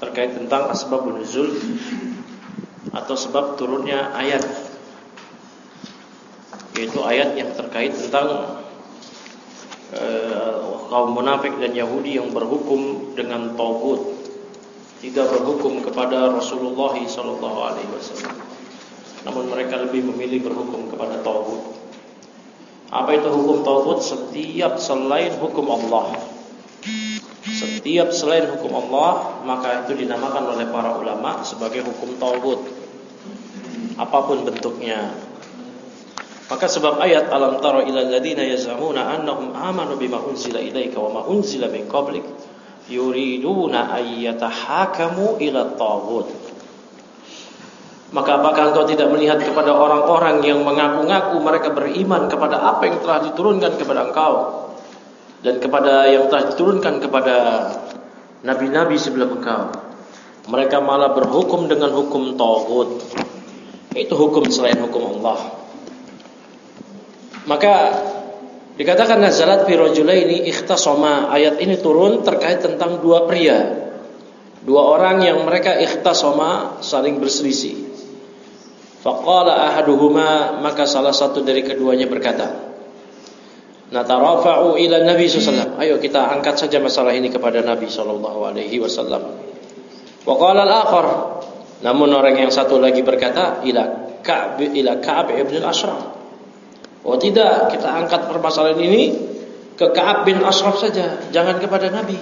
terkait tentang asbabun nuzul atau sebab turunnya ayat, yaitu ayat yang terkait tentang kaum munafik dan Yahudi yang berhukum dengan taghut, tidak berhukum kepada Rasulullah sallallahu alaihi wasallam, namun mereka lebih memilih berhukum kepada taghut. Apa itu hukum taghut? Setiap selain hukum Allah, setiap selain hukum Allah, maka itu dinamakan oleh para ulama sebagai hukum taghut, apapun bentuknya. Maka sebab ayat alam tara ilal ladzina yaz'amuna annahum amanu bima unzila ilaika wa ma unzila min qablik yuriduna ayyatahakamu ila taghut. Maka apakah engkau tidak melihat kepada orang-orang yang mengaku-ngaku mereka beriman kepada apa yang telah diturunkan kepada engkau dan kepada yang telah diturunkan kepada nabi-nabi sebelum engkau, mereka malah berhukum dengan hukum taghut, itu hukum selain hukum Allah. Maka dikatakan nazalat fi rajulaini ikhtasama, ayat ini turun terkait tentang dua pria, dua orang yang mereka ikhtasama, saling berselisih. Faqala ahaduhuma, maka salah satu dari keduanya berkata, natarafa'u ila Nabi sallallahu alaihi wasallam, ayo kita angkat saja masalah ini kepada Nabi sallallahu alaihi wasallam. Wa qala al-akhar, namun orang yang satu lagi berkata, ila Ka'ab ibn al-Ashraf. Oh tidak, kita angkat permasalahan ini ke Ka'ab bin Ashraf saja, jangan kepada Nabi.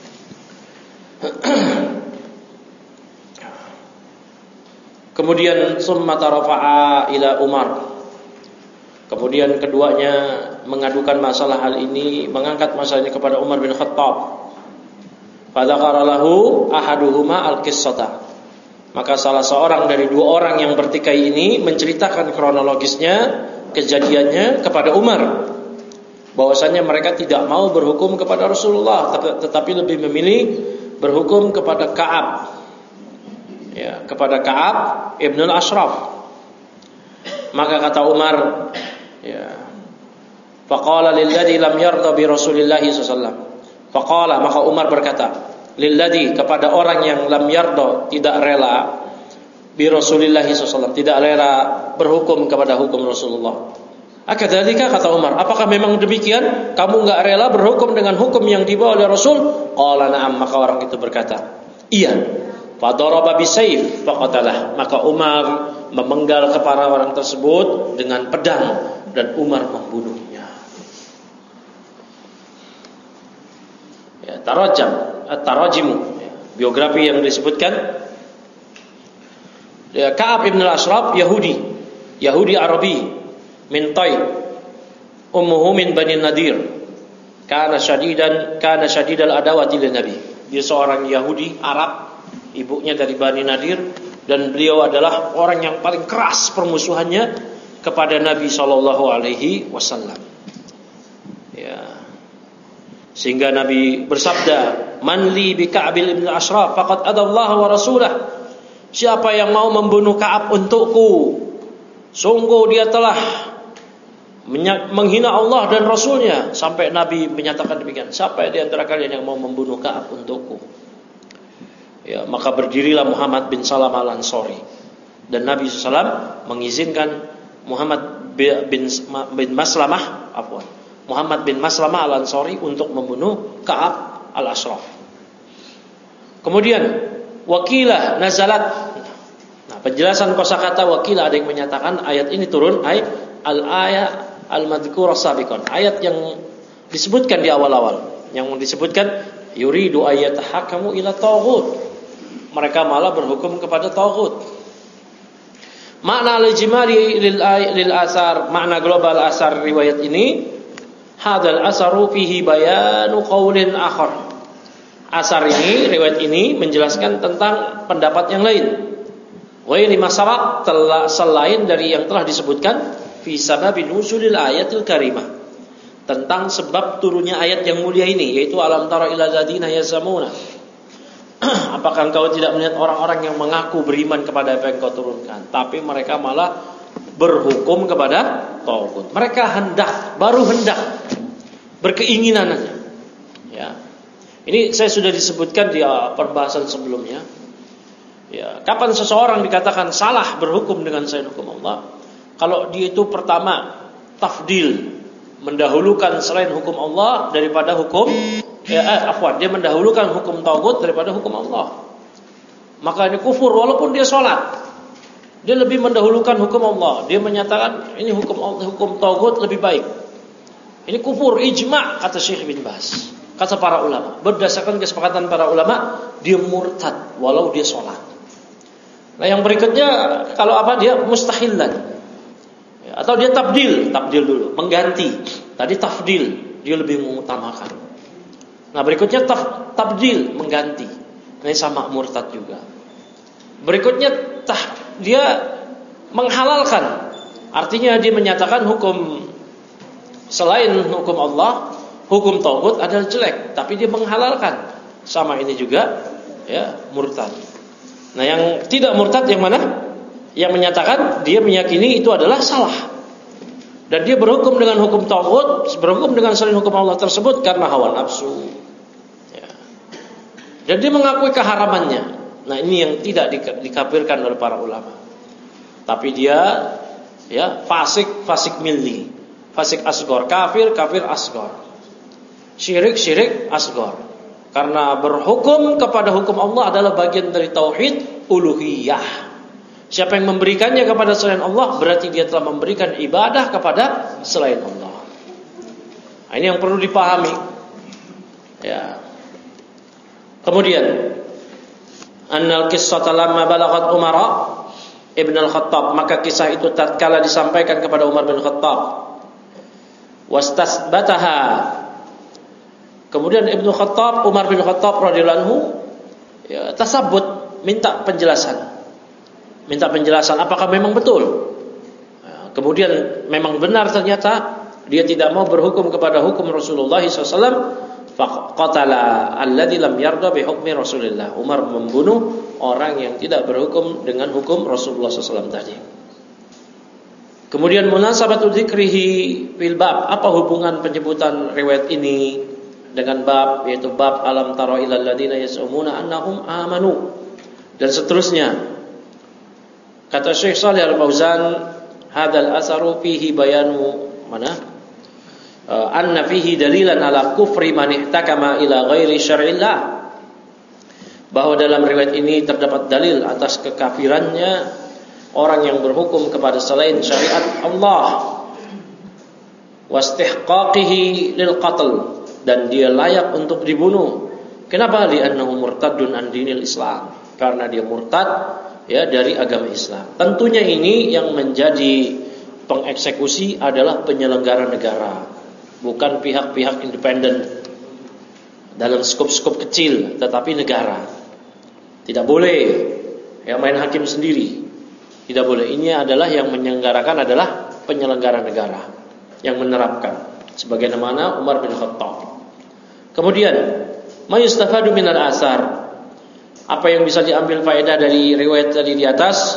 Kemudian summa tarafa'a ila Umar. Kemudian keduanya mengadukan masalah hal ini, mengangkat masalah ini kepada Umar bin Khattab. Fadzakara lahu ahaduhuma al-qissata. Maka salah seorang dari dua orang yang bertikai ini menceritakan kronologisnya, kejadiannya kepada Umar, bahwasanya mereka tidak mau berhukum kepada Rasulullah, tetapi lebih memilih berhukum kepada Ka'ab, ya, kepada Ka'ab ibn al-Ashraf. Maka kata Umar, ya, faqala lilladzi lam yarda bi Rasulillah sallallahu alaihi wasallam. Faqala, maka Umar berkata, lilladzi, kepada orang yang lam yarda, tidak rela, bi Rasulillah sallallahu alaihi wasallam, tidak rela berhukum kepada hukum Rasulullah. Akadzalika, kata Umar, apakah memang demikian? Kamu enggak rela berhukum dengan hukum yang dibawa oleh Rasul? Qala na'am, maka orang itu berkata, iya. Fadaraba bisayf faqatalah, maka Umar memenggal kepala orang tersebut dengan pedang dan Umar membunuhnya. Ya, tarajimu, ya, biografi yang disebutkan, ya, Ka'ab ibn al-Ashraf Yahudi Arabi min Tai, ummuhu min Bani Nadir, kana syadidal adawati lin Nabi. Dia seorang Yahudi Arab, ibunya dari Bani Nadir, dan beliau adalah orang yang paling keras permusuhannya kepada Nabi sallallahu alaihi wasallam. Ya. Sehingga Nabi bersabda, "Man li bi Ka'ab ibn al-Ashraf faqad adallahu wa rasulah." Siapa yang mau membunuh Ka'ab untukku, sungguh dia telah menghina Allah dan Rasulnya. Sampai Nabi menyatakan demikian, siapa di antara kalian yang mau membunuh Ka'ab untukku? Ya, maka berdirilah Muhammad bin Salam al-Ansari, dan Nabi SAW mengizinkan Muhammad bin Maslamah al-Ansari untuk membunuh Ka'ab al-Ashraf. Kemudian wakilah nazalat. Nah, penjelasan kosakata wakilah, ada yang menyatakan ayat ini turun al-ayat al-madhkurah sabiqan, ayat yang disebutkan di awal-awal, yang disebutkan yuridu ayyatahakamu ila taghut, mereka malah berhukum kepada taghut. Makna al-ijmali lil asar, makna global asar riwayat ini, hadzal asaru fihi bayanu qaulin akhar. Asar ini, riwayat ini menjelaskan tentang pendapat yang lain. Wa ini masalah selain dari yang telah disebutkan fi sababi nuzulil ayatil karimah, tentang sebab turunnya ayat yang mulia ini, yaitu alam tara ila ladzina yazamuna. Apakah engkau tidak melihat orang-orang yang mengaku beriman kepada apa yang kau turunkan, tapi mereka malah berhukum kepada taghut. Mereka baru hendak berkeinginan, ya, Ini saya sudah disebutkan di perbahasan sebelumnya. Ya, kapan seseorang dikatakan salah berhukum dengan selain hukum Allah? Kalau dia itu pertama tafdil, mendahulukan selain hukum Allah daripada hukum dia mendahulukan hukum tagut daripada hukum Allah. Maka ini kufur walaupun dia sholat. Dia lebih mendahulukan hukum Allah. Dia menyatakan ini hukum tagut lebih baik. Ini kufur ijma' kata Syekh bin Baz. Kata para ulama, berdasarkan kesepakatan para ulama, dia murtad walau dia sholat. Nah yang berikutnya, kalau apa, dia mustahilan ya, atau dia tabdil dulu, mengganti. Tadi tafdil, dia lebih mengutamakan. Nah berikutnya tabdil, mengganti. Ini sama murtad juga. Berikutnya dia menghalalkan, artinya dia menyatakan hukum selain hukum Allah, hukum tauhid adalah jelek, tapi dia menghalalkan. Sama ini juga ya, murtad. Nah, yang tidak murtad yang mana? Yang menyatakan dia meyakini itu adalah salah. Dan dia berhukum dengan hukum tauhid, berhukum dengan selain hukum Allah tersebut karena hawa nafsu. Ya. Dan dia mengakui keharamannya. Nah, ini yang tidak dikafirkan oleh para ulama. Tapi dia ya fasik milli, fasik asgor, kafir asgor. Syirik asghar. Karena berhukum kepada hukum Allah adalah bagian dari tauhid uluhiyah. Siapa yang memberikannya kepada selain Allah, berarti dia telah memberikan ibadah kepada selain Allah. Nah, ini yang perlu dipahami. Ya. Kemudian annal qissata lamma balagat Umar ibn al-Khattab, maka kisah itu tatkala disampaikan kepada Umar bin Khattab, wastasbataha. Kemudian Umar bin Khattab radhiyallahu anhu ya, tasabbut, minta penjelasan apakah memang betul. Ya, kemudian memang benar ternyata dia tidak mau berhukum kepada hukum Rasulullah SAW. Faqatala alladzi lam yarda bi hukmi Rasulillah. Umar membunuh orang yang tidak berhukum dengan hukum Rasulullah SAW tadi. Kemudian munasabatu dzikrihi fil bab, apa hubungan penyebutan riwayat ini dengan bab, yaitu bab alam tara ilal ladina yas'umuna annahum amanu dan seterusnya. Kata Syekh Shalih Al-Fauzan, hadzal asaru fihi bayanu anna fihi dalilan ala kufri man ihtakama ila ghairi syar'illah, bahwa dalam riwayat ini terdapat dalil atas kekafirannya orang yang berhukum kepada selain syariat Allah, wastihqaqihi lil qatl, dan dia layak untuk dibunuh. Kenapa? Li'annahu murtadun an dinil Islam, karena dia murtad ya dari agama Islam. Tentunya ini yang menjadi pengeksekusi adalah penyelenggara negara, bukan pihak-pihak independen dalam skop-skop kecil, tetapi negara. Tidak boleh ya main hakim sendiri. Tidak boleh. Ini adalah yang menyelenggarakan adalah penyelenggara negara yang menerapkan, sebagaimana Umar bin Khattab. Kemudian, mayustafadu minal asar, apa yang bisa diambil faedah dari riwayat tadi di atas?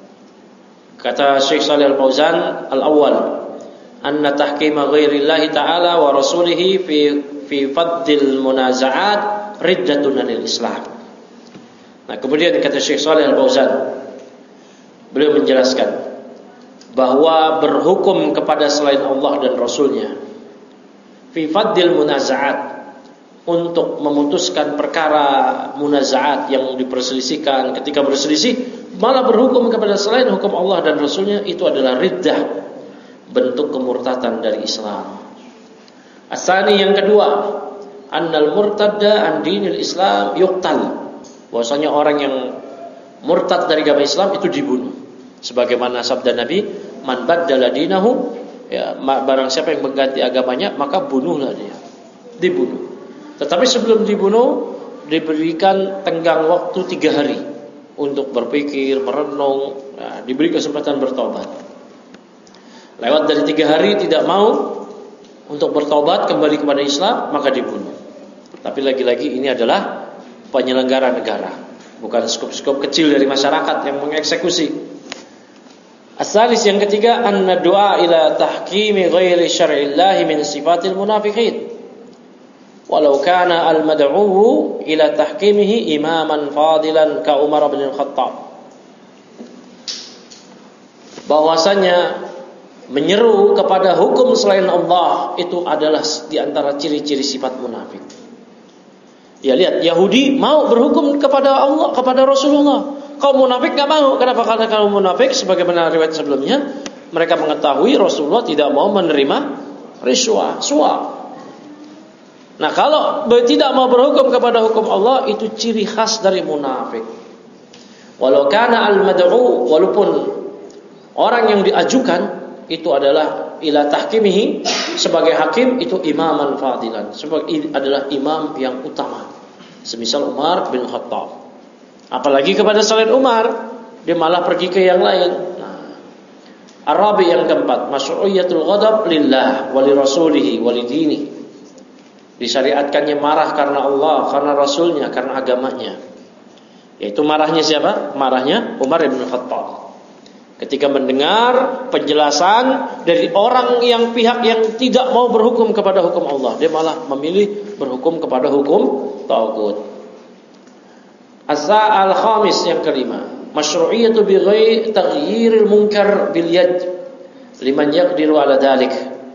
Kata Syekh Shalih Al-Fauzan, al-awwal, anna tahkima ghairillahi ta'ala wa rasulihi fi faddil munaza'at riddatun anil Islam. Nah, kemudian kata Syekh Shalih Al-Fauzan, beliau menjelaskan bahwa berhukum kepada selain Allah dan Rasulnya fi faddil munaza'at, untuk memutuskan perkara munazaat yang diperselisihkan, ketika berselisih malah berhukum kepada selain hukum Allah dan Rasulnya, itu adalah riddah, bentuk kemurtadan dari Islam. Asani, yang kedua, annal murtadda an dinil Islam yuqtal, bahwasanya orang yang murtad dari agama Islam itu dibunuh, sebagaimana sabda Nabi, man baddala dinahu, ya, barang siapa yang mengganti agamanya maka bunuhlah dia, dibunuh. Tetapi sebelum dibunuh diberikan tenggang waktu 3 hari untuk berpikir, merenung, nah, diberi kesempatan bertobat. Lewat dari 3 hari tidak mau untuk bertobat kembali kepada Islam, maka dibunuh. Tapi lagi-lagi ini adalah penyelenggara negara, bukan skop-skop kecil dari masyarakat yang mengeksekusi. Asalis, yang ketiga, anna du'a ila tahkimi ghairi syar'illahi min sifatil munafiqin. walau kana al-mad'u ila tahkimihi imaman fadilan ka Umar bin Khattab. Bahwasanya menyeru kepada hukum selain Allah itu adalah di antara ciri-ciri sifat munafik. Ya lihat, Yahudi mau berhukum kepada Allah, kepada Rasulullah. Kaum munafik enggak mau. Kenapa? Karena kaum munafik sebagaimana riwayat sebelumnya, mereka mengetahui Rasulullah tidak mau menerima riswah, suap. Nah, kalau tidak mau berhukum kepada hukum Allah, itu ciri khas dari munafik. Walau kana al-mad'u, walaupun orang yang diajukan itu adalah ila tahkimihi, sebagai hakim itu imaman fadilan, sebagai adalah imam yang utama, semisal Umar bin Khattab. Apalagi kepada selain Umar, dia malah pergi ke yang lain. Nah, Arabi yang keempat, masyru'iyatul ghadab lillah wa li rasulihi wa li dini. Disyariatkannya marah karena Allah, karena Rasulnya, karena agamanya. Yaitu marahnya siapa? Marahnya Umar bin Khattab. Ketika mendengar penjelasan dari orang yang pihak yang tidak mau berhukum kepada hukum Allah, dia malah memilih berhukum kepada hukum taghut. Asa al-khamis yang kelima, masyru'iyatu bi ghairi taghyiril munkar bil yad liman yaqdiru ala dzalik.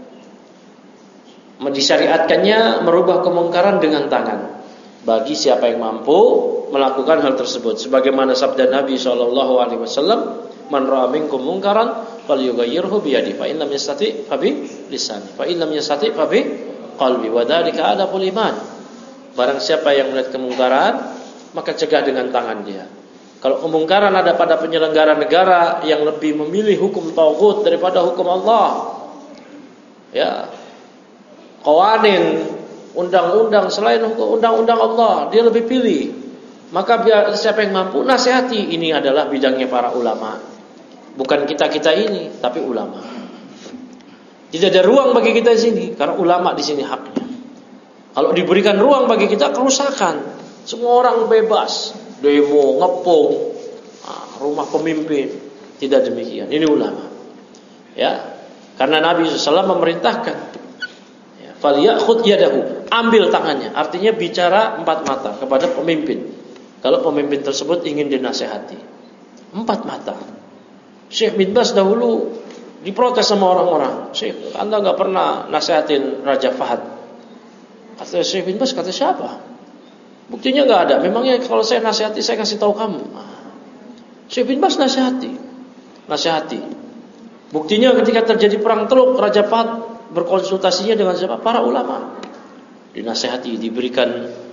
Disyariatkannya merubah kemungkaran dengan tangan bagi siapa yang mampu melakukan hal tersebut, sebagaimana sabda Nabi SAW, man ra'a minkum munkaran falyughayyirhu bi yadihi fa in lam yastati fa bi lisani fa in lam yastati fa bi qalbi wa dzalika adabul iman. Barang siapa yang melihat kemungkaran, maka cegah dengan tangan dia. Kalau kemungkaran ada pada penyelenggara negara yang lebih memilih hukum taghut daripada hukum Allah, ya, qawanin, undang-undang selain undang-undang Allah, dia lebih pilih. Maka biar siapa yang mampu nasihati. Ini adalah bidangnya para ulama. Bukan kita-kita ini, tapi ulama. Tidak ada ruang bagi kita di sini, karena ulama di sini haknya. Kalau diberikan ruang bagi kita, kerusakan. Semua orang bebas, demo, ngepung, rumah pemimpin. Tidak demikian. Ini ulama. Ya, karena Nabi SAW memerintahkan, falyakhudh yadahu, ambil tangannya. Artinya bicara empat mata kepada pemimpin. Kalau pemimpin tersebut ingin dinasehati, empat mata. Syekh bin Baz dahulu diprotes sama orang-orang. Syekh, Anda nggak pernah nasihatin Raja Fahad. Kata Syekh bin Baz, kata siapa? Buktinya nggak ada. Memangnya kalau saya nasihati, saya kasih tahu kamu. Syekh bin Baz nasihati. Buktinya ketika terjadi perang Teluk, Raja Fahad berkonsultasinya dengan siapa? Para ulama. Dinasihati, diberikan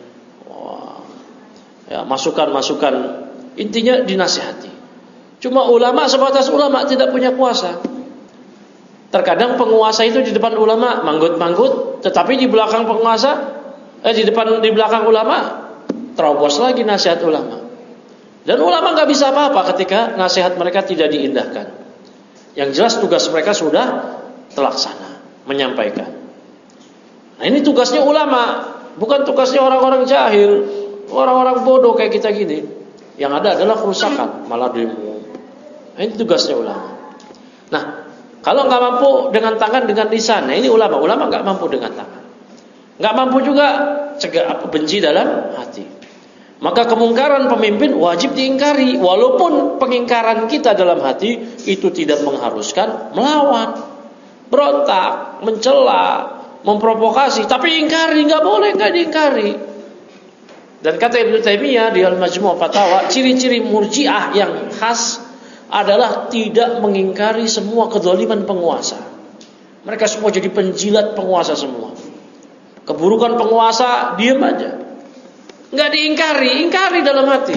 masukan-masukan. Intinya dinasihati. Cuma ulama sebatas ulama, tidak punya kuasa. Terkadang penguasa itu di depan ulama manggut-manggut, tetapi di belakang penguasa, di belakang ulama terobos lagi nasihat ulama. Dan ulama nggak bisa apa-apa ketika nasihat mereka tidak diindahkan. Yang jelas tugas mereka sudah terlaksana, menyampaikan. Nah, ini tugasnya ulama, bukan tugasnya orang-orang jahil, orang-orang bodoh kayak kita gini. Yang ada adalah kerusakan, malah demo. Nah, ini tugasnya ulama. Nah, kalau nggak mampu dengan tangan, dengan lisan, nah ini ulama nggak mampu dengan tangan, nggak mampu juga cegah benci dalam hati. Maka kemungkaran pemimpin wajib diingkari, walaupun pengingkaran kita dalam hati itu tidak mengharuskan melawan, berontak, mencela, memprovokasi, tapi ingkari, nggak boleh nggak diingkari. Dan kata Ibnu Taimiyah di Al-Majmu' Fatawa, ciri-ciri Murji'ah yang khas adalah tidak mengingkari semua kezaliman penguasa. Mereka semua jadi penjilat penguasa semua. Keburukan penguasa diam aja, nggak diingkari, ingkari dalam hati,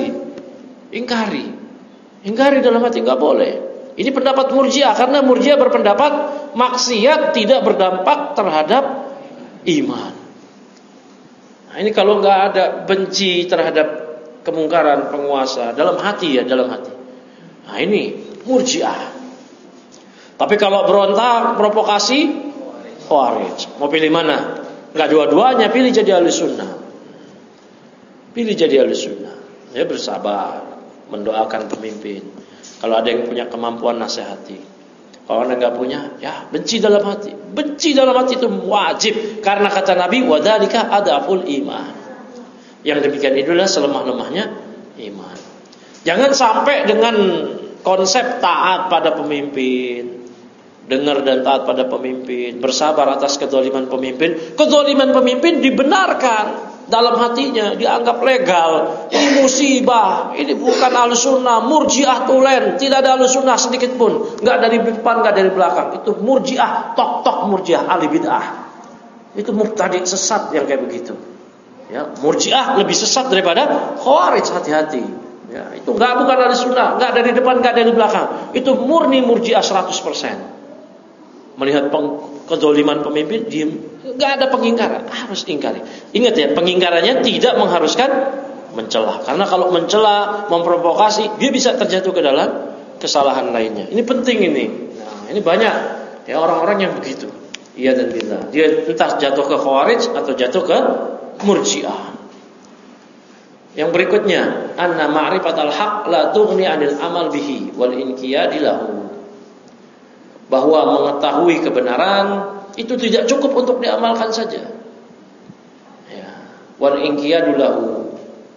ingkari dalam hati, nggak boleh. Ini pendapat Murji'ah, karena Murji'ah berpendapat maksiat tidak berdampak terhadap iman. Nah, ini kalau nggak ada benci terhadap kemungkaran penguasa dalam hati, ya dalam hati. Nah, ini Murji'ah. Tapi kalau berontak, provokasi, Khawarij. Mau pilih mana? Nggak dua-duanya, pilih jadi Ahlussunnah. Pilih jadi Ahlussunnah. Ya, bersabar, mendoakan pemimpin. Kalau ada yang punya kemampuan nasihati. Kalau Anda nggak punya, ya benci dalam hati. Benci dalam hati itu wajib, karena kata Nabi, wadzalika adaful iman. Yang demikian itulah selemah-lemahnya iman. Jangan sampai dengan konsep taat pada pemimpin, dengar dan taat pada pemimpin, bersabar atas kezaliman pemimpin. Kezaliman pemimpin dibenarkan dalam hatinya, dianggap legal. Ini musibah, ini bukan Ahlussunnah, Murji'ah tulen. Tidak ada Ahlussunnah sedikit pun, enggak dari depan, enggak dari belakang. Itu Murji'ah, tok-tok Murji'ah, ahli bid'ah. Itu mubtadi' sesat yang kayak begitu. Ya, Murji'ah lebih sesat daripada Khawarij, hati-hati. Ya, itu bukan Ahlussunnah, enggak dari depan, enggak dari belakang. Itu murni Murji'ah 100%. Melihat kezaliman pemimpin, diam, nggak ada pengingkaran, harus ingkari. Ingat ya, pengingkarannya tidak mengharuskan mencela, karena kalau mencela, memprovokasi, dia bisa terjatuh ke dalam kesalahan lainnya. Ini penting ini. Nah, ini banyak ya orang-orang yang begitu. Iya dan billah. Dia entah jatuh ke Khawarij atau jatuh ke Murji'ah. Yang berikutnya, anna ma'rifatal haqq la tughni 'anil amal bihi wal inqiyadi lahu. Bahwa mengetahui kebenaran itu tidak cukup untuk diamalkan saja. Ya, wal inqiyadu lahu,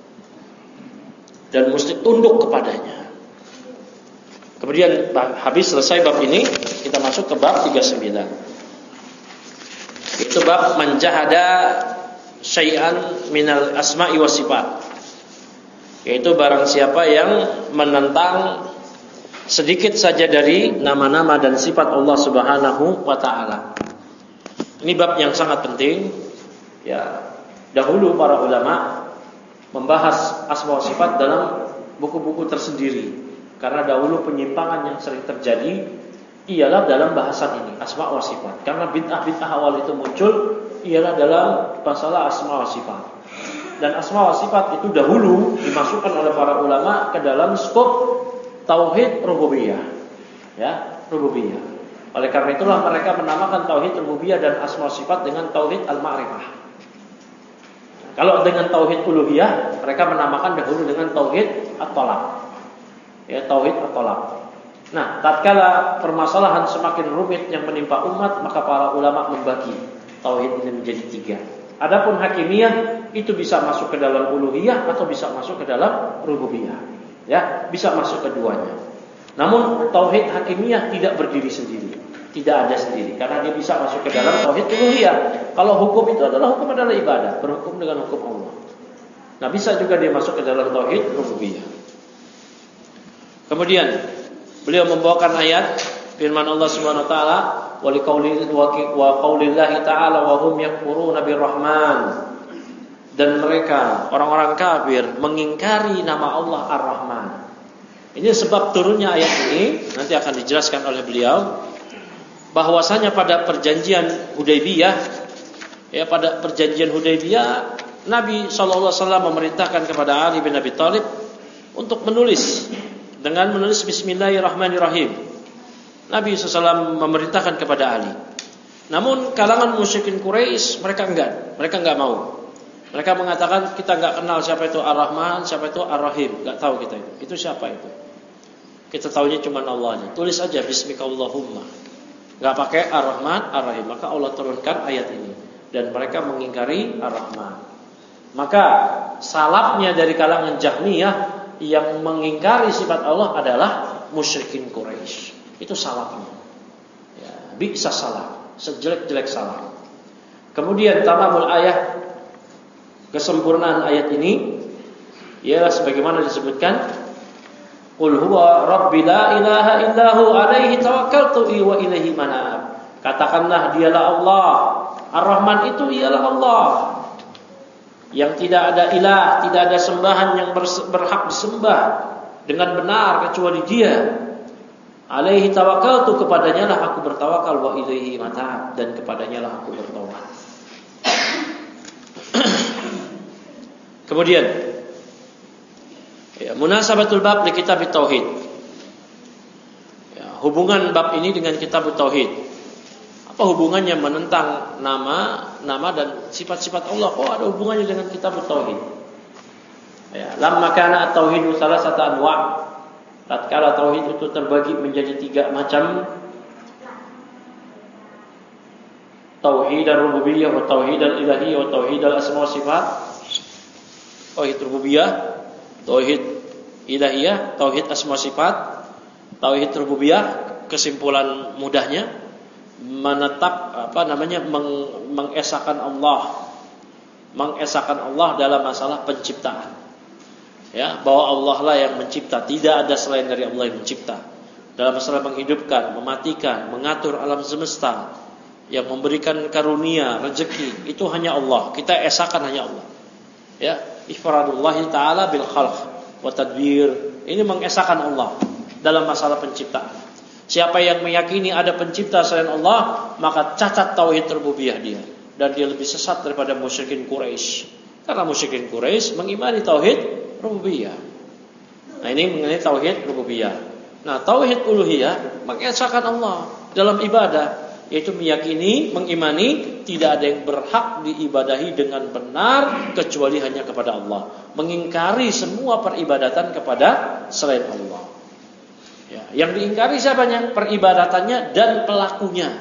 dan mesti tunduk kepadanya. Kemudian habis selesai bab ini, kita masuk ke bab 39. Itu bab manjahada syai'an minal asma'i was sifat. Yaitu barang siapa yang menentang sedikit saja dari nama-nama dan sifat Allah Subhanahu wa taala. Ini bab yang sangat penting. Ya, dahulu para ulama membahas asma wa sifat dalam buku-buku tersendiri, karena dahulu penyimpangan yang sering terjadi ialah dalam bahasan ini, asma wa sifat. Karena bid'ah-bid'ah awal itu muncul ialah dalam masalah asma wa sifat. Dan asma wa sifat itu dahulu dimasukkan oleh para ulama ke dalam skop tauhid rububiyah, ya, rububiyah. Oleh karena itulah mereka menamakan tauhid rububiyah dan asma sifat dengan tauhid al-ma'rifah. Kalau dengan tauhid uluhiyah, mereka menamakan dahulu dengan tauhid at-talaq. Ya, tauhid at-talaq. Nah, tatkala permasalahan semakin rumit yang menimpa umat, maka para ulama membagi tauhid ini menjadi 3. Adapun hakimiyah itu bisa masuk ke dalam uluhiyah atau bisa masuk ke dalam rububiyah. Ya, bisa masuk keduanya. Namun tauhid hakimiyah tidak berdiri sendiri, tidak ada sendiri, karena dia bisa masuk ke dalam tauhid uluhiyah. Kalau hukum itu adalah ibadah, berhukum dengan hukum Allah. Nah, bisa juga dia masuk ke dalam tauhid rububiyah. Kemudian beliau membawakan ayat firman Allah Subhanahu wa taala, wa qaulillahi ta'ala wa hum yakfuruna birrahman. Dan mereka, orang-orang kafir, mengingkari nama Allah Ar-Rahman. Ini sebab turunnya ayat ini, nanti akan dijelaskan oleh beliau, bahwasanya pada perjanjian Hudaybiyah, ya, pada perjanjian Hudaybiyah, Nabi SAW memerintahkan kepada Ali bin Abi Thalib untuk menulis, dengan menulis Bismillahirrahmanirrahim. Nabi SAW memerintahkan kepada Ali. Namun kalangan musyrikin Quraisy mereka enggak mau. Mereka mengatakan, kita enggak kenal siapa itu Ar-Rahman, siapa itu Ar-Rahim, enggak tahu kita itu. Itu siapa itu? Kita tahunya cuma Allahnya. Tulis aja Bismikallahumma. Enggak pakai Ar-Rahman, Ar-Rahim. Maka Allah turunkan ayat ini, dan mereka mengingkari Ar-Rahman. Maka salafnya dari kalangan Jahmiyah yang mengingkari sifat Allah adalah musyrikin Quraisy. Itu salafnya. Ya, bisa salah, sejelek-jelek salah. Kemudian tamamul ayat, kesempurnaan ayat ini ialah sebagaimana disebutkan, qul huwa rabbi la ilaha illahu alaihi tawakkaltu wa ilaihi manab. Katakanlah, dialah Allah, Ar-Rahman itu ialah Allah yang tidak ada ilah, tidak ada sembahan yang berhak disembah dengan benar kecuali Dia. Alaihi tawakkaltu, kepadanya lah aku bertawakal, wa ilaihi matab, dan kepadanya lah aku bertaubat. Kemudian, ya, munasabatul bab li kitab tauhid. Ya, hubungan bab ini dengan kitab tauhid. Apa hubungannya menentang nama dan sifat-sifat Allah? Oh, ada hubungannya dengan kitab tauhid. Ya, lamma kana at-tauhidu salasata anwa'. Tatkala tauhid itu terbagi menjadi 3 macam, tauhid ar-rububiyyah wa tauhid al-ilahiyyah wa tauhid al-asma wa sifat. Tauhid rububiyah, tauhid ilahiyah, tauhid asma wa sifat. Tauhid rububiyah, kesimpulan mudahnya menetap mengesahkan Allah dalam masalah penciptaan. Ya, bahwa Allah lah yang mencipta, tidak ada selain dari Allah yang mencipta. Dalam masalah menghidupkan, mematikan, mengatur alam semesta, yang memberikan karunia, rezeki, itu hanya Allah. Kita esahkan hanya Allah. Ya, ifradullah taala bil khalq wa tadbir. Ini mengesahkan Allah dalam masalah penciptaan. Siapa yang meyakini ada pencipta selain Allah, maka cacat tauhid rububiyah dia, dan dia lebih sesat daripada musyrikin Quraisy. Karena musyrikin Quraisy mengimani tauhid rububiyah. Nah, ini mengenai tauhid rububiyah. Nah, tauhid uluhiyah mengesahkan Allah dalam ibadah, yaitu meyakini, mengimani tidak ada yang berhak diibadahi dengan benar kecuali hanya kepada Allah. Mengingkari semua peribadatan kepada selain Allah. Ya, yang diingkari siapanya? Peribadatannya dan pelakunya.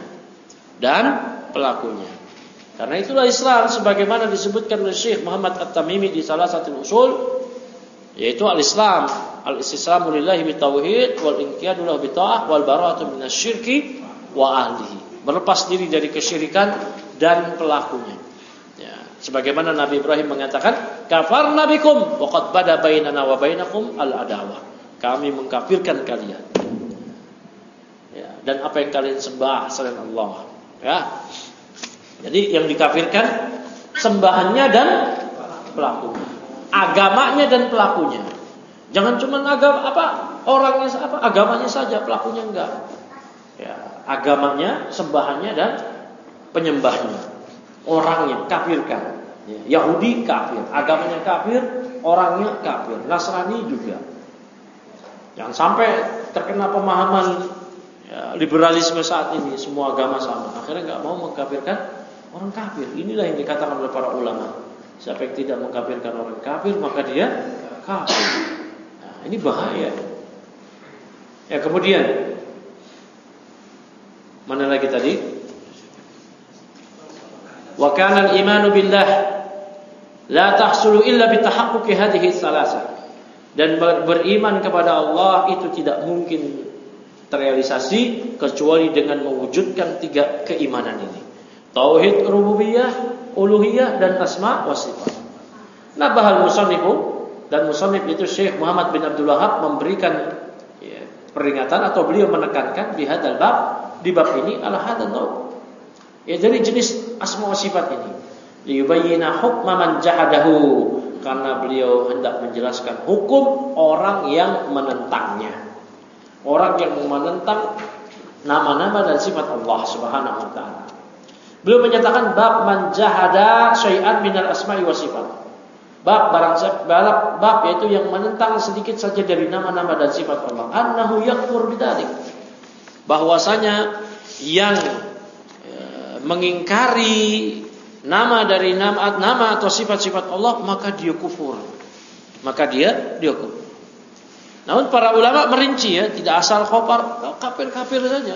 Karena itulah Islam sebagaimana disebutkan oleh Syekh Muhammad At-Tamimi di salah satu usul, yaitu al-Islam, al-istislamu lillahi bitauhid wal inqiyadu lahu bita'ah wal bara'atu minasyirki wa ahlihi. Berlepas diri dari kesyirikan dan pelakunya. Ya, sebagaimana Nabi Ibrahim mengatakan, kafarna bikum wa qad bada bainana wa bainakum al-adawah. Kami mengkafirkan kalian. Ya, dan apa yang kalian sembah selain Allah. Ya. Jadi yang dikafirkan sembahannya dan pelakunya, agamanya dan pelakunya. Jangan cuma orangnya agamanya saja, pelakunya enggak. Ya, agamanya, sembahannya dan penyembahnya. Orangnya kafirkan. Ya, Yahudi kafir, agamanya kafir, orangnya kafir. Nasrani juga. Jangan sampai terkena pemahaman liberalisme saat ini, semua agama sama. Akhirnya enggak mau mengkafirkan orang kafir. Inilah yang dikatakan oleh para ulama. Siapa yang tidak mengkafirkan orang kafir, maka dia kafir. Nah, ini bahaya. Ya, kemudian mana lagi tadi? Wa kana al-imanu billah la tahsulu illa bi tahaqquqi hadhihi tsalasah. Dan beriman kepada Allah itu tidak mungkin terrealisasi kecuali dengan mewujudkan tiga keimanan ini. Tauhid rububiyah, uluhiyah, dan asma wa sifat. Nabahal musannifu, dan musannif itu Syekh Muhammad bin Abdul Wahhab memberikan peringatan atau beliau menekankan di hadal bab, di bab ini ala hadal naw. Ya, dari jenis asma wa sifat ini. Liyubayyina hukma man jahadahu, karena beliau hendak menjelaskan hukum orang yang menentangnya. Orang yang menentang nama-nama dan sifat Allah Subhanahu wa taala. Beliau menyatakan bab man jahada syai'an minal asma'i wa sifat. Bab yaitu yang menentang sedikit saja dari nama-nama dan sifat Allah. Annahu yakfur bidzalik. Bahwasanya yang mengingkari nama dari nama atau sifat-sifat Allah, maka dia kufur. Dia kufur. Namun para ulama merinci, ya, tidak asal kafir saja.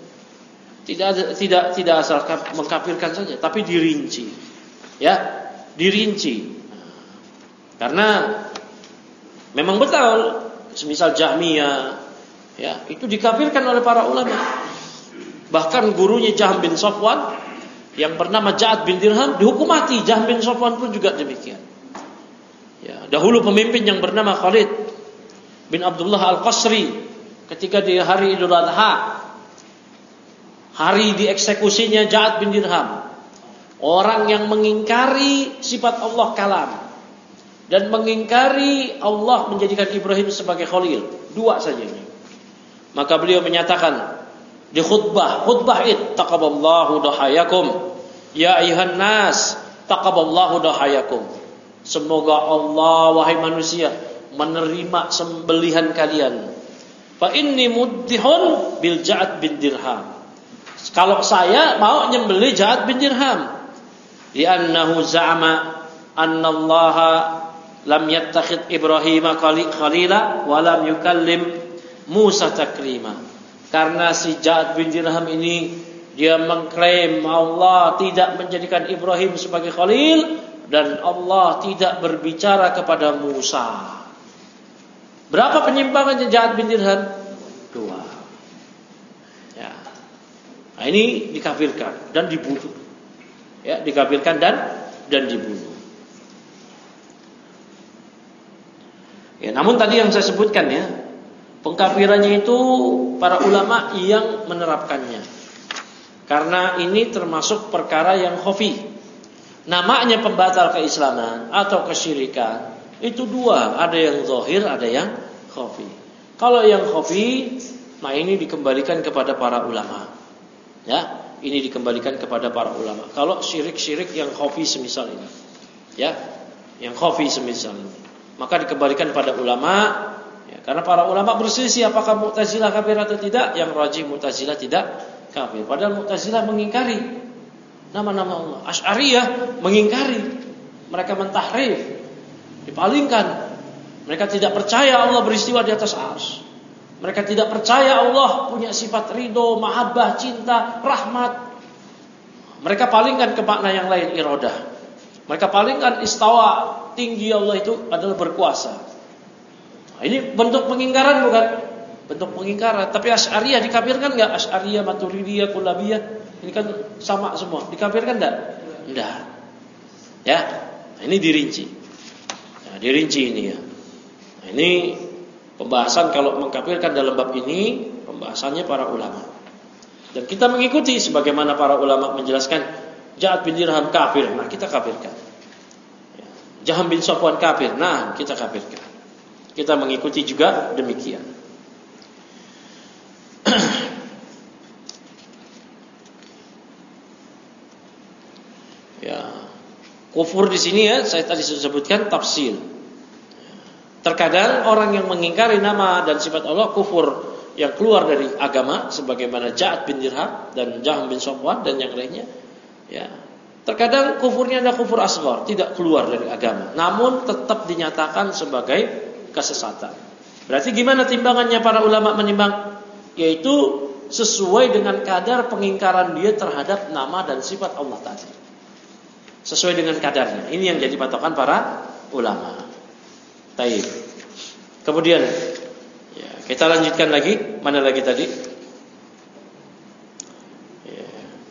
Tidak asal mengkafirkan saja, tapi dirinci. Ya, dirinci. Karena memang betul, semisal Jahmiyah, ya, itu dikafirkan oleh para ulama. Bahkan gurunya Jahm bin Safwan yang bernama Ja'ad bin Dirham dihukum mati. Jahm bin Safwan pun juga demikian. Ya, dahulu pemimpin yang bernama Khalid bin Abdullah Al-Qasri, ketika di hari Idul Adha, hari dieksekusinya Ja'ad bin Dirham, orang yang mengingkari sifat Allah kalam dan mengingkari Allah menjadikan Ibrahim sebagai khalil, dua saja ini. Maka beliau menyatakan di khutbah id taqabballahu dahayakum ya ayuhan nas taqabballahu dahayakum. Semoga Allah, wahai manusia, menerima sembelihan kalian. Fa inni muddihun bil Ja'ad bin Dirham. Kalau saya mau nyembelih Ja'ad bin Dirham, li'annahu za'ama anna Allah lam yattakhid Ibrahim khalila wa lam yukallim Musa taklima. Karena si Ja'ad bin Dirham ini Dia mengklaim Allah tidak menjadikan Ibrahim sebagai khalil dan Allah tidak berbicara kepada Musa. Berapa penyimpangannya Ja'ad bin Dirham? 2. Ya. Nah, ini dikafirkan dan dibunuh. Ya, dikafirkan dan dibunuh. Ya, namun tadi yang saya sebutkan ya, pengkafirannya itu para ulama yang menerapkannya. Karena ini termasuk perkara yang khafi. Namanya pembatal keislaman atau kesyirikan itu 2, ada yang zahir, ada yang khafi. Kalau yang khafi, nah ini dikembalikan kepada para ulama. Ya, ini dikembalikan kepada para ulama. Kalau syirik-syirik yang khafi semisal ini, ya, yang khafi semisal ini, maka dikembalikan pada ulama. Ya, karena para ulama berselisih apakah Mu'tazilah kafir atau tidak. Yang rajih Mu'tazilah tidak kafir. Padahal Mu'tazilah mengingkari nama-nama Allah. Asy'ariyah mengingkari. Mereka mentahrif, dipalingkan. Mereka tidak percaya Allah beristiwa di atas arsy. Mereka tidak percaya Allah punya sifat ridho, mahabbah, cinta, rahmat. Mereka palingkan ke makna yang lain, iradah. Mereka palingkan istawa, tinggi Allah itu adalah berkuasa. Nah, ini bentuk pengingkaran bukan? Bentuk pengingkaran. Tapi Asy'ariyah dikafirkan enggak? Asy'ariyah, Maturidiyah, Kullabiyah, ini kan sama semua. Dikafirkan enggak? Enggak. Ya. Nah, ini dirinci. Nah, dirinci ini ya. Nah, ini pembahasan kalau mengkafirkan dalam bab ini, pembahasannya para ulama. Dan kita mengikuti sebagaimana para ulama menjelaskan Ja'ad bin Dirham kafir, nah kita kafirkan. Jaham bin Safwan kafir, nah kita kafirkan. Kita mengikuti juga demikian. Ya, kufur di sini ya, saya tadi sudah sebutkan tafsil. Terkadang orang yang mengingkari nama dan sifat Allah kufur yang keluar dari agama, sebagaimana Ja'ad bin Dirham dan Jaham bin Safwan dan yang lainnya. Ya, terkadang kufurnya adalah kufur asghar, tidak keluar dari agama, namun tetap dinyatakan sebagai kesesatan. Berarti gimana timbangannya para ulama menimbang? Yaitu sesuai dengan kadar pengingkaran dia terhadap nama dan sifat Allah tadi. Sesuai dengan kadarnya. Ini yang jadi patokan para ulama. Taib. Kemudian ya, kita lanjutkan lagi. Mana lagi tadi? Ya.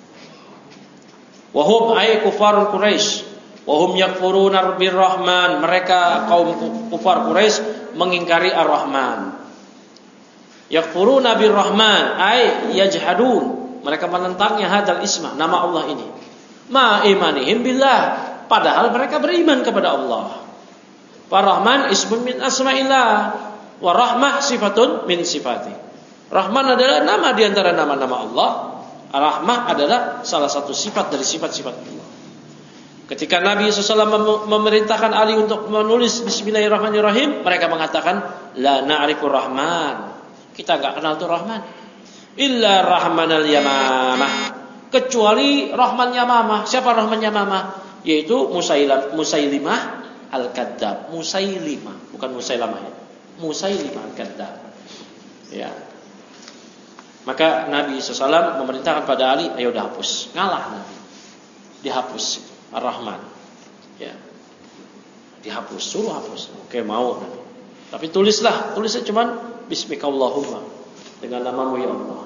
Wahum ay kufar Quraisy, wahum yakfuruna birrahman. Mereka kaum kufar Quraisy mengingkari Ar-Rahman. Yakfuruna birrahman ay yajhadun. Mereka menentangnya hadal isma, nama Allah ini. Ma imanihim billah, padahal mereka beriman kepada Allah. Ar-Rahman ismun min asma'illah, wa rahmah sifatun min sifati. Rahman adalah nama di antara nama-nama Allah. Ar-Rahmah adalah salah satu sifat dari sifat-sifat Allah. Ketika Nabi SAW memerintahkan Ali untuk menulis Bismillahirrahmanirrahim, mereka mengatakan la na'rifur Rahman. Kita enggak kenal tuh Rahman. Illa Rahmanal Yamamah, kecuali Rahman Yamamah. Siapa Rahman Yamamah? Yaitu Musailimah Al-Kadzab. Musailimah, bukan Musailamah ya. Musailimah Al-Kadzab. Ya. Maka Nabi SAW memerintahkan pada Ali, ayo dah hapus. Ngalah Nabi. Dihapus Ar-Rahman. Ya. Dihapus, suruh hapus. Oke, mau Nabi. Tapi tulislah cuman Bismikallahumma, dengan namamu ya Allah.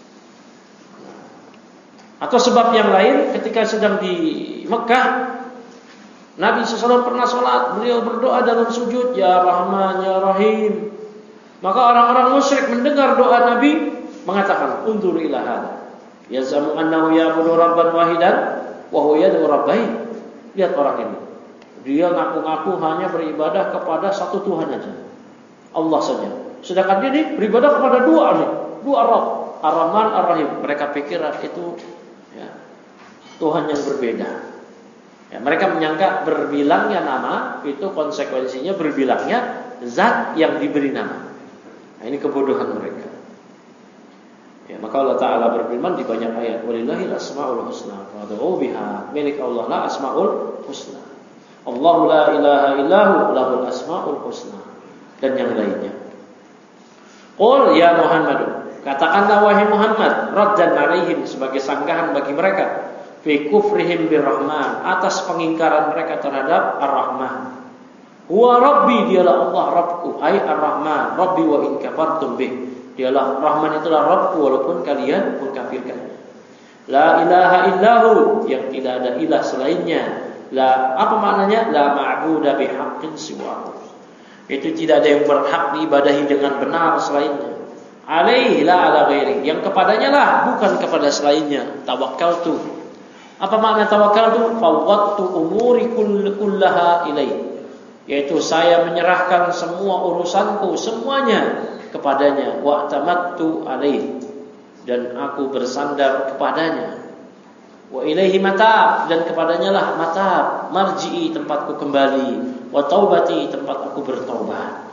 Atau sebab yang lain, ketika sedang di Mekah, Nabi SAW pernah sholat, beliau berdoa dalam sujud, Ya Rahman, Ya Rahim. Maka orang-orang musyrik mendengar doa Nabi, mengatakan, undur ila hada, yazamu annahu ya'budu rabban wahidan wa huwa yad'u rabbain. Lihat orang ini, dia ngaku-ngaku hanya beribadah kepada satu Tuhan aja, Allah saja. Sedangkan dia ini beribadah kepada dua Rabb, Ar-Rahman, Ar-Rahim. Mereka pikir itu ya, Tuhan yang berbeda. Ya, mereka menyangka berbilangnya nama itu konsekuensinya berbilangnya zat yang diberi nama. Nah, ini kebodohan mereka. Ya, maka Allah Ta'ala berfirman di banyak ayat, walillahil asma'ul husna fad'u biha. Milik Allah la asma'ul husna. Allahu la ilaha illahu lahul asma'ul husna. Dan yang lainnya. Qul ya Muhammad, Katakanlah wahai Muhammad, raddan alaihim, sebagai sanggahan bagi mereka, fi kufrihim birrahman, atas pengingkaran mereka terhadap Ar-Rahman. Huwa Rabbi, dialah Allah Rabbku, ai Ar-Rahman, Rabbi wa in kafartum bih. Dialah Rahman, itulah Rabbku walaupun kalian mengkafirkan. La ilaha illahu, yang tidak ada ilah selainnya. La, apa maknanya? La ma'budu bihaqqin siwahu. Itu tidak ada yang berhak diibadahi dengan benar selainnya. Alaihi la ala ghairi, yang kepadanya lah, bukan kepada selainnya. Tawakkaltu. Apa makna tawakkaltu? Fawwadtu umuri kullaha ilaihi, yaitu saya menyerahkan semua urusanku semuanya kepadanya. Wa tamattu alaihi, dan aku bersandar kepadanya. Wa ilaihi matab, dan kepadanya lah matab, marji'i, tempatku kembali. Wa taubati, tempat aku bertaubat.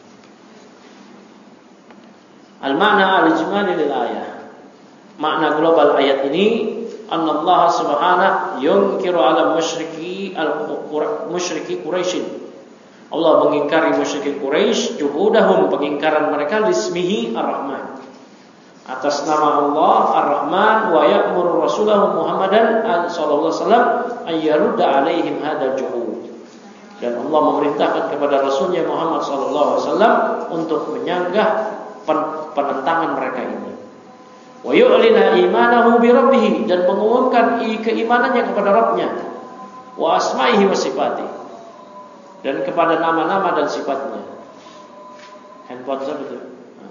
Al-makna al-ijmali lil ayah. Makna global ayat ini, Allah subhanahu yunkiru ala musyriki Quraisy. Allah mengingkari musyrikin Quraisy, juhudahum, pengingkaran mereka, lismihi Ar-Rahman, atas nama Allah Ar-Rahman, wa ya'muru rasulahu Muhammadan sallallahu alaihi wasallam ayyarudda alaihim hadzal juhud, dan Allah memerintahkan kepada Rasulnya Muhammad sallallahu alaihi wasallam untuk menyanggah penentangan mereka ini. Wa yu'lina imanahu bi rabbih, dan mengumumkan keimanannya kepada Rabbnya. Wa asma'ihi wa sifatihi, dan kepada nama-nama dan sifatnya. Handphone saya betul.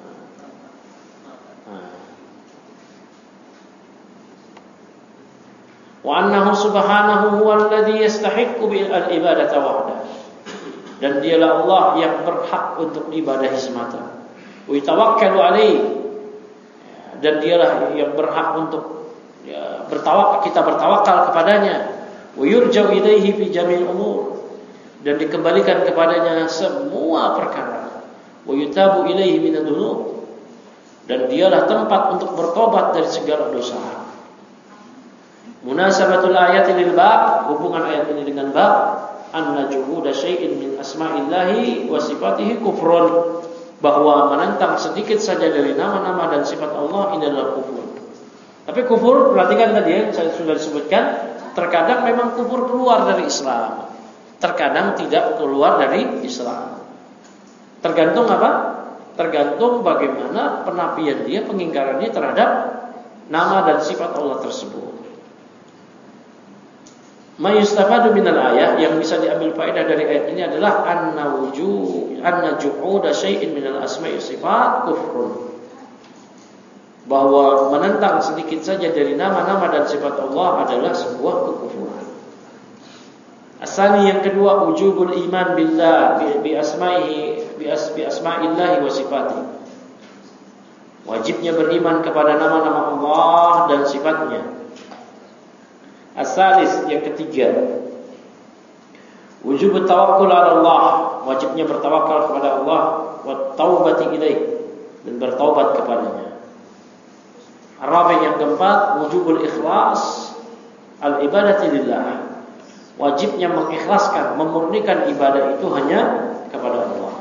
Wa annahu subhanahu huwal ladzi yastahiqqu bil ibadati wahda, dan dialah Allah yang berhak untuk diibadahi semata. Wa tawakkalu alaihi, dan dialah yang berhak untuk kita bertawakal kepadanya. Wa yurja'u ilaihi fi jamil umur, dan dikembalikan kepadanya semua perkara. Wa yutabu ilaihi minadz-dzunub, dan dialah tempat untuk bertobat dari segala dosa. Munasabatul ayati lil bab, hubungan ayat ini dengan bab, anna juhuda syai'in min asma'illahi wa sifatihi kufrun, bahwa menentang sedikit saja dari nama-nama dan sifat Allah ini adalah kufur. Tapi kufur, perhatikan tadi yang saya sudah disebutkan, terkadang memang kufur keluar dari Islam, terkadang tidak keluar dari Islam. Tergantung apa? Tergantung bagaimana penafian dia, pengingkaran dia terhadap nama dan sifat Allah tersebut. Ma yustafadu minal ayat, yang bisa diambil faedah dari ayat ini adalah anna juhuda syai'in minal asma'i sifat kufrun, bahwa menentang sedikit saja dari nama-nama dan sifat Allah adalah sebuah kekufuran. Asani, yang kedua, wujubul iman billah bi asma'illahi wa sifatihi, wajibnya beriman kepada nama-nama Allah dan sifatnya. Asalis, yang ketiga, wujub tawakkul ala Allah, wajibnya bertawakal kepada Allah, wa taubati ilaih, dan bertaubat kepadanya. Arabi, yang keempat, wujubul ikhlas al ibadati lillah, wajibnya mengikhlaskan, memurnikan ibadah itu hanya kepada Allah.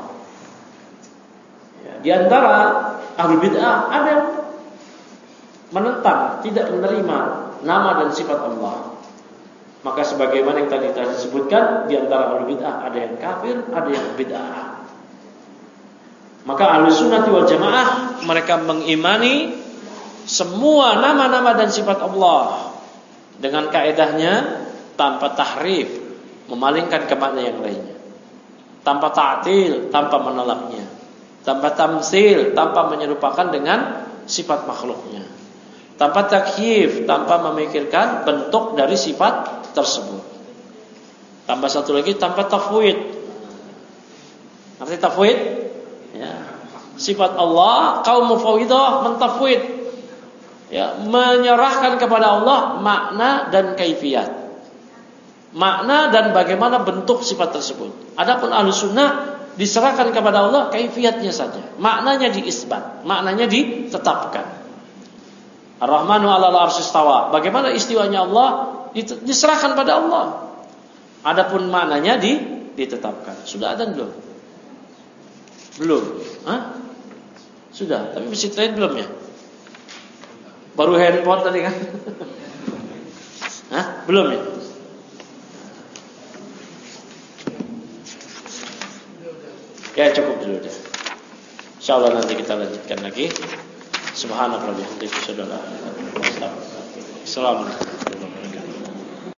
Di antara ahli bid'ah ada yang menentang, tidak menerima nama dan sifat Allah. Maka sebagaimana yang tadi disebutkan, di antara ahli bid'ah ada yang kafir, ada yang bid'ah. Maka ahli sunnati wal jamaah, mereka mengimani semua nama-nama dan sifat Allah dengan kaedahnya, tanpa tahrif, memalingkan ke makna yang lainnya, tanpa ta'til, tanpa menolaknya, tanpa tamsil, tanpa menyerupakan dengan sifat makhluknya, tanpa takyif, tanpa memikirkan bentuk dari sifat tersebut. Tambah satu lagi, tanpa tafwid. Arti tafwid? Ya. Sifat Allah, kaum mufawwidah mentafwid, ya, menyerahkan kepada Allah makna dan kaifiyat, makna dan bagaimana bentuk sifat tersebut. Adapun ahlu sunnah diserahkan kepada Allah kaifiyatnya saja, maknanya diisbat, maknanya ditetapkan. Ar-Rahmanu 'alal 'arsy istawa, bagaimana istiwanya Allah diserahkan pada Allah. Adapun maknanya ditetapkan. Sudah ada belum? Belum. Hah? Sudah, tapi masjid lain belum ya? Baru handphone tadi kan? Hah? Belum ya? Ya cukup dulu deh. Insyaallah nanti kita lanjutkan lagi. Subhanallah wa bihamdihi. Assalamualaikum.